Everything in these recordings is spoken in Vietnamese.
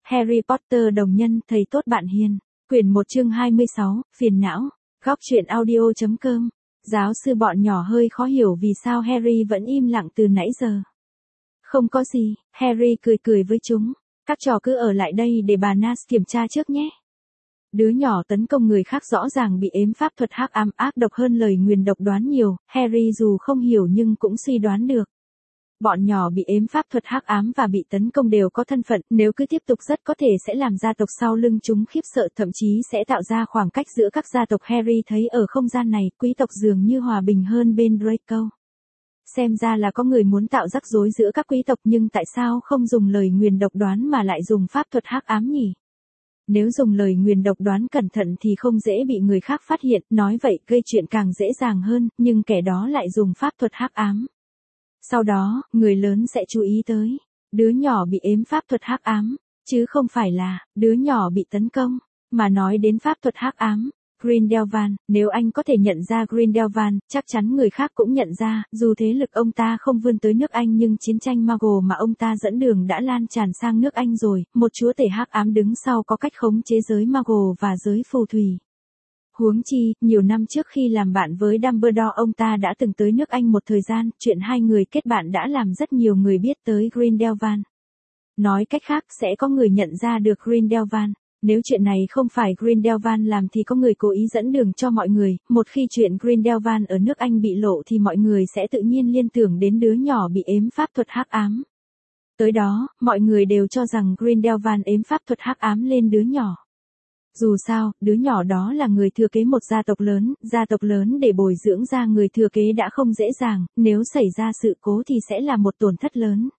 Harry Potter đồng nhân, thầy tốt bạn hiền. Quyển 1 chương 26, phiền não. Góc truyện audio.com. Giáo sư bọn nhỏ hơi khó hiểu vì sao Harry vẫn im lặng từ nãy giờ. Không có gì, Harry cười cười với chúng. Các trò cứ ở lại đây để bà Nas kiểm tra trước nhé. Đứa nhỏ tấn công người khác rõ ràng bị ếm pháp thuật hắc ám ác độc hơn lời nguyền độc đoán nhiều, Harry dù không hiểu nhưng cũng suy đoán được. Bọn nhỏ bị ếm pháp thuật hắc ám và bị tấn công đều có thân phận, nếu cứ tiếp tục rất có thể sẽ làm gia tộc sau lưng chúng khiếp sợ, thậm chí sẽ tạo ra khoảng cách giữa các gia tộc. Harry thấy ở không gian này, quý tộc dường như hòa bình hơn bên Draco. Xem ra là có người muốn tạo rắc rối giữa các quý tộc, nhưng tại sao không dùng lời nguyền độc đoán mà lại dùng pháp thuật hắc ám nhỉ? Nếu dùng lời nguyền độc đoán cẩn thận thì không dễ bị người khác phát hiện, nói vậy gây chuyện càng dễ dàng hơn, nhưng kẻ đó lại dùng pháp thuật hắc ám. Sau đó, người lớn sẽ chú ý tới, đứa nhỏ bị ếm pháp thuật hắc ám, chứ không phải là, đứa nhỏ bị tấn công, mà nói đến pháp thuật hắc ám. Grindelwald, nếu anh có thể nhận ra Grindelwald, chắc chắn người khác cũng nhận ra, dù thế lực ông ta không vươn tới nước Anh nhưng chiến tranh Muggle mà ông ta dẫn đường đã lan tràn sang nước Anh rồi, một chúa tể hắc ám đứng sau có cách khống chế giới Muggle và giới phù thủy. Huống chi, nhiều năm trước khi làm bạn với Dumbledore ông ta đã từng tới nước Anh một thời gian, chuyện hai người kết bạn đã làm rất nhiều người biết tới Grindelwald. Nói cách khác, sẽ có người nhận ra được Grindelwald. Nếu chuyện này không phải Grindelwald làm thì có người cố ý dẫn đường cho mọi người, một khi chuyện Grindelwald ở nước Anh bị lộ thì mọi người sẽ tự nhiên liên tưởng đến đứa nhỏ bị ếm pháp thuật hắc ám. Tới đó, mọi người đều cho rằng Grindelwald ếm pháp thuật hắc ám lên đứa nhỏ. Dù sao, đứa nhỏ đó là người thừa kế một gia tộc lớn để bồi dưỡng ra người thừa kế đã không dễ dàng, nếu xảy ra sự cố thì sẽ là một tổn thất lớn.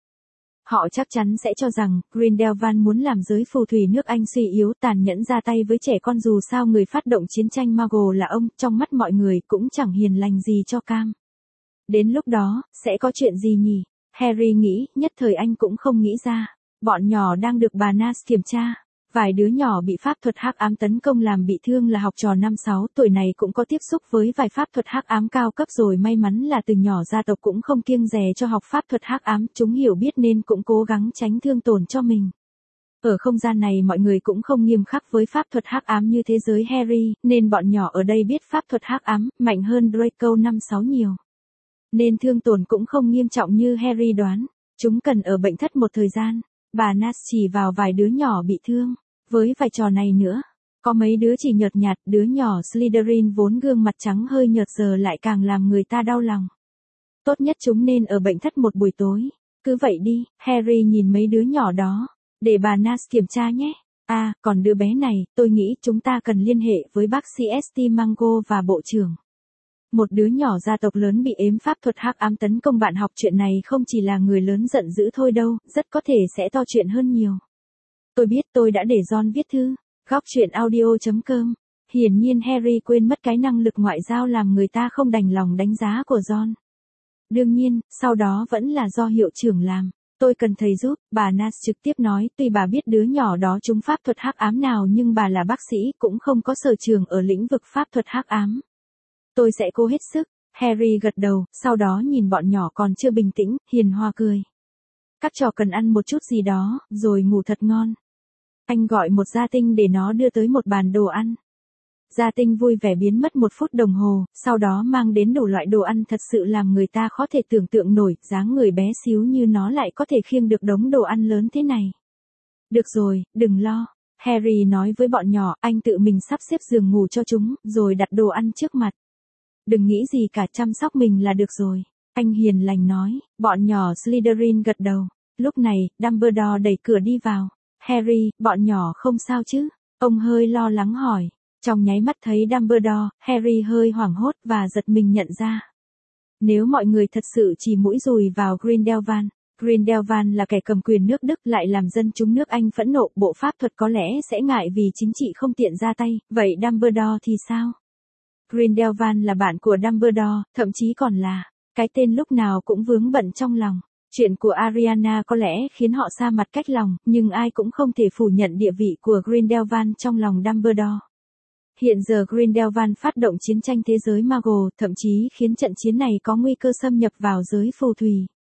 Họ chắc chắn sẽ cho rằng, Grindelwald muốn làm giới phù thủy nước Anh suy yếu, tàn nhẫn ra tay với trẻ con, dù sao người phát động chiến tranh Muggle là ông, trong mắt mọi người cũng chẳng hiền lành gì cho cam. Đến lúc đó, sẽ có chuyện gì nhỉ? Harry nghĩ, nhất thời anh cũng không nghĩ ra. Bọn nhỏ đang được bà Nas kiểm tra. Vài đứa nhỏ bị pháp thuật hắc ám tấn công làm bị thương là học trò 5-6 tuổi này cũng có tiếp xúc với vài pháp thuật hắc ám cao cấp rồi, may mắn là từ nhỏ gia tộc cũng không kiêng dè cho học pháp thuật hắc ám, chúng hiểu biết nên cũng cố gắng tránh thương tổn cho mình. Ở không gian này mọi người cũng không nghiêm khắc với pháp thuật hắc ám như thế giới Harry, nên bọn nhỏ ở đây biết pháp thuật hắc ám mạnh hơn Draco 5-6 nhiều. Nên thương tổn cũng không nghiêm trọng như Harry đoán. Chúng cần ở bệnh thất một thời gian. Bà Nas chỉ vào vài đứa nhỏ bị thương. Với vài trò này nữa, có mấy đứa chỉ nhợt nhạt, đứa nhỏ Slytherin vốn gương mặt trắng hơi nhợt giờ lại càng làm người ta đau lòng. Tốt nhất chúng nên ở bệnh thất một buổi tối. Cứ vậy đi, Harry nhìn mấy đứa nhỏ đó. Để bà Nas kiểm tra nhé. À, còn đứa bé này, tôi nghĩ chúng ta cần liên hệ với bác sĩ St. Mungo và bộ trưởng. Một đứa nhỏ gia tộc lớn bị ếm pháp thuật hắc ám tấn công bạn học, chuyện này không chỉ là người lớn giận dữ thôi đâu, rất có thể sẽ to chuyện hơn nhiều. Tôi biết, tôi đã để John viết thư. Góc truyện audio.com. Hiển nhiên Harry quên mất cái năng lực ngoại giao làm người ta không đành lòng đánh giá của John. Đương nhiên, sau đó vẫn là do hiệu trưởng làm. Tôi cần thầy giúp, bà Nas trực tiếp nói, tuy bà biết đứa nhỏ đó trúng pháp thuật hắc ám nào nhưng bà là bác sĩ cũng không có sở trường ở lĩnh vực pháp thuật hắc ám. Tôi sẽ cố hết sức. Harry gật đầu, sau đó nhìn bọn nhỏ còn chưa bình tĩnh, hiền hòa cười. Các trò cần ăn một chút gì đó, rồi ngủ thật ngon. Anh gọi một gia tinh để nó đưa tới một bàn đồ ăn. Gia tinh vui vẻ biến mất 1 phút đồng hồ, sau đó mang đến đủ loại đồ ăn thật sự làm người ta khó thể tưởng tượng nổi, dáng người bé xíu như nó lại có thể khiêng được đống đồ ăn lớn thế này. Được rồi, đừng lo. Harry nói với bọn nhỏ, anh tự mình sắp xếp giường ngủ cho chúng, rồi đặt đồ ăn trước mặt. Đừng nghĩ gì cả, chăm sóc mình là được rồi. Anh hiền lành nói, bọn nhỏ Slytherin gật đầu. Lúc này, Dumbledore đẩy cửa đi vào. Harry, bọn nhỏ không sao chứ? Ông hơi lo lắng hỏi. Trong nháy mắt thấy Dumbledore, Harry hơi hoảng hốt và giật mình nhận ra. Nếu mọi người thật sự chỉ mũi dùi vào Grindelwald. Grindelwald là kẻ cầm quyền nước Đức lại làm dân chúng nước Anh phẫn nộ, bộ pháp thuật có lẽ sẽ ngại vì chính trị không tiện ra tay, vậy Dumbledore thì sao? Grindelwald là bạn của Dumbledore, thậm chí còn là cái tên lúc nào cũng vướng bận trong lòng. Chuyện của Ariana có lẽ khiến họ xa mặt cách lòng, nhưng ai cũng không thể phủ nhận địa vị của Grindelwald trong lòng Dumbledore. Hiện giờ Grindelwald phát động chiến tranh thế giới Muggle, thậm chí khiến trận chiến này có nguy cơ xâm nhập vào giới phù thủy.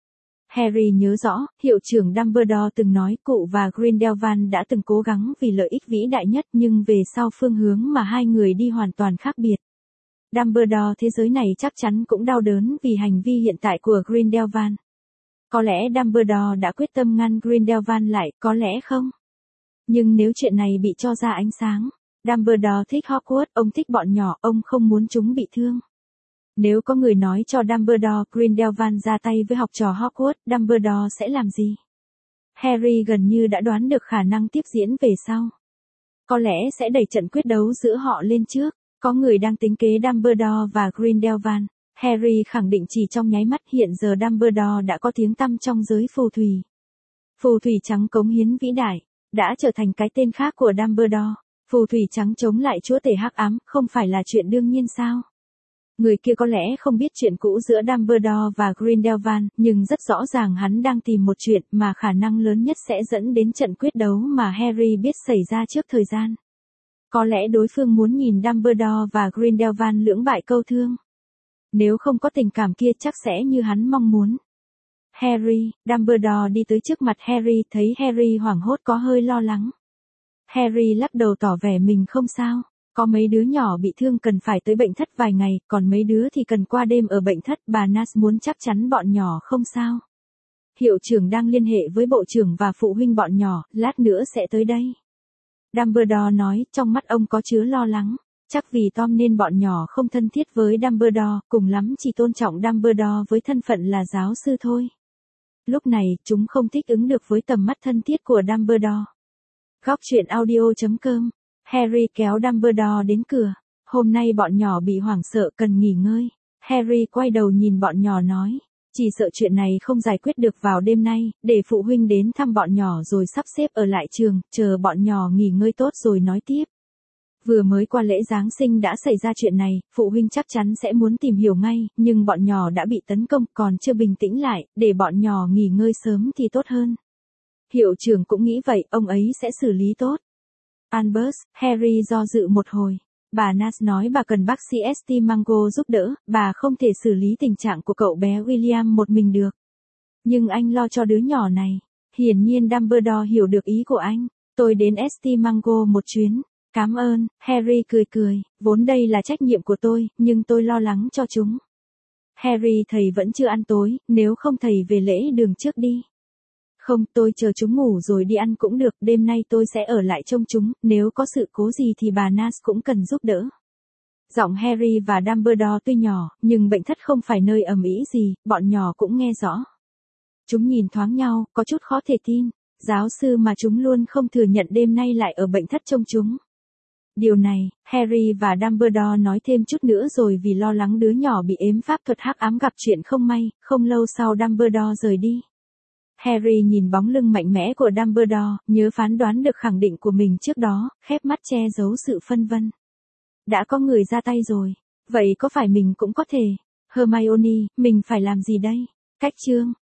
Harry nhớ rõ, hiệu trưởng Dumbledore từng nói cụ và Grindelwald đã từng cố gắng vì lợi ích vĩ đại nhất nhưng về sau phương hướng mà hai người đi hoàn toàn khác biệt. Dumbledore thế giới này chắc chắn cũng đau đớn vì hành vi hiện tại của Grindelwald. Có lẽ Dumbledore đã quyết tâm ngăn Grindelwald lại, có lẽ không? Nhưng nếu chuyện này bị cho ra ánh sáng, Dumbledore thích Hogwarts, ông thích bọn nhỏ, ông không muốn chúng bị thương. Nếu có người nói cho Dumbledore Grindelwald ra tay với học trò Hogwarts, Dumbledore sẽ làm gì? Harry gần như đã đoán được khả năng tiếp diễn về sau. Có lẽ sẽ đẩy trận quyết đấu giữa họ lên trước. Có người đang tính kế Dumbledore và Grindelwald. Harry khẳng định chỉ trong nháy mắt hiện giờ Dumbledore đã có tiếng tăm trong giới phù thủy. Phù thủy trắng cống hiến vĩ đại, đã trở thành cái tên khác của Dumbledore. Phù thủy trắng chống lại chúa tể hắc ám, không phải là chuyện đương nhiên sao? Người kia có lẽ không biết chuyện cũ giữa Dumbledore và Grindelwald, nhưng rất rõ ràng hắn đang tìm một chuyện mà khả năng lớn nhất sẽ dẫn đến trận quyết đấu mà Harry biết xảy ra trước thời gian. Có lẽ đối phương muốn nhìn Dumbledore và Grindelwald lưỡng bại câu thương. Nếu không có tình cảm kia chắc sẽ như hắn mong muốn. Harry, Dumbledore đi tới trước mặt Harry, thấy Harry hoảng hốt có hơi lo lắng. Harry lắc đầu tỏ vẻ mình không sao. Có mấy đứa nhỏ bị thương cần phải tới bệnh thất vài ngày, còn mấy đứa thì cần qua đêm ở bệnh thất. Bà Nas muốn chắc chắn bọn nhỏ không sao. Hiệu trưởng đang liên hệ với bộ trưởng và phụ huynh bọn nhỏ, lát nữa sẽ tới đây. Dumbledore nói, trong mắt ông có chứa lo lắng. Chắc vì Tom nên bọn nhỏ không thân thiết với Dumbledore, cùng lắm chỉ tôn trọng Dumbledore với thân phận là giáo sư thôi. Lúc này, chúng không thích ứng được với tầm mắt thân thiết của Dumbledore. Góc truyện audio.com. Harry kéo Dumbledore đến cửa. Hôm nay bọn nhỏ bị hoảng sợ cần nghỉ ngơi. Harry quay đầu nhìn bọn nhỏ nói. Chỉ sợ chuyện này không giải quyết được vào đêm nay, để phụ huynh đến thăm bọn nhỏ rồi sắp xếp ở lại trường, chờ bọn nhỏ nghỉ ngơi tốt rồi nói tiếp. Vừa mới qua lễ Giáng sinh đã xảy ra chuyện này, phụ huynh chắc chắn sẽ muốn tìm hiểu ngay, nhưng bọn nhỏ đã bị tấn công, còn chưa bình tĩnh lại, để bọn nhỏ nghỉ ngơi sớm thì tốt hơn. Hiệu trưởng cũng nghĩ vậy, ông ấy sẽ xử lý tốt. Albus, Harry do dự một hồi. Bà Nas nói bà cần bác sĩ St. Mungo giúp đỡ, bà không thể xử lý tình trạng của cậu bé William một mình được. Nhưng anh lo cho đứa nhỏ này. Hiển nhiên Dumbledore hiểu được ý của anh. Tôi đến St. Mungo một chuyến. Cảm ơn, Harry cười cười, vốn đây là trách nhiệm của tôi, nhưng tôi lo lắng cho chúng. Harry thầy vẫn chưa ăn tối, nếu không thầy về lễ đường trước đi. Không, tôi chờ chúng ngủ rồi đi ăn cũng được, đêm nay tôi sẽ ở lại trông chúng, nếu có sự cố gì thì bà Nas cũng cần giúp đỡ. Giọng Harry và Dumbledore tuy nhỏ, nhưng bệnh thất không phải nơi ầm ĩ gì, bọn nhỏ cũng nghe rõ. Chúng nhìn thoáng nhau, có chút khó thể tin, giáo sư mà chúng luôn không thừa nhận đêm nay lại ở bệnh thất trông chúng. Điều này, Harry và Dumbledore nói thêm chút nữa rồi vì lo lắng đứa nhỏ bị ếm pháp thuật hắc ám gặp chuyện không may, không lâu sau Dumbledore rời đi. Harry nhìn bóng lưng mạnh mẽ của Dumbledore, nhớ phán đoán được khẳng định của mình trước đó, khép mắt che giấu sự phân vân. Đã có người ra tay rồi, vậy có phải mình cũng có thể? Hermione, mình phải làm gì đây? Cách chương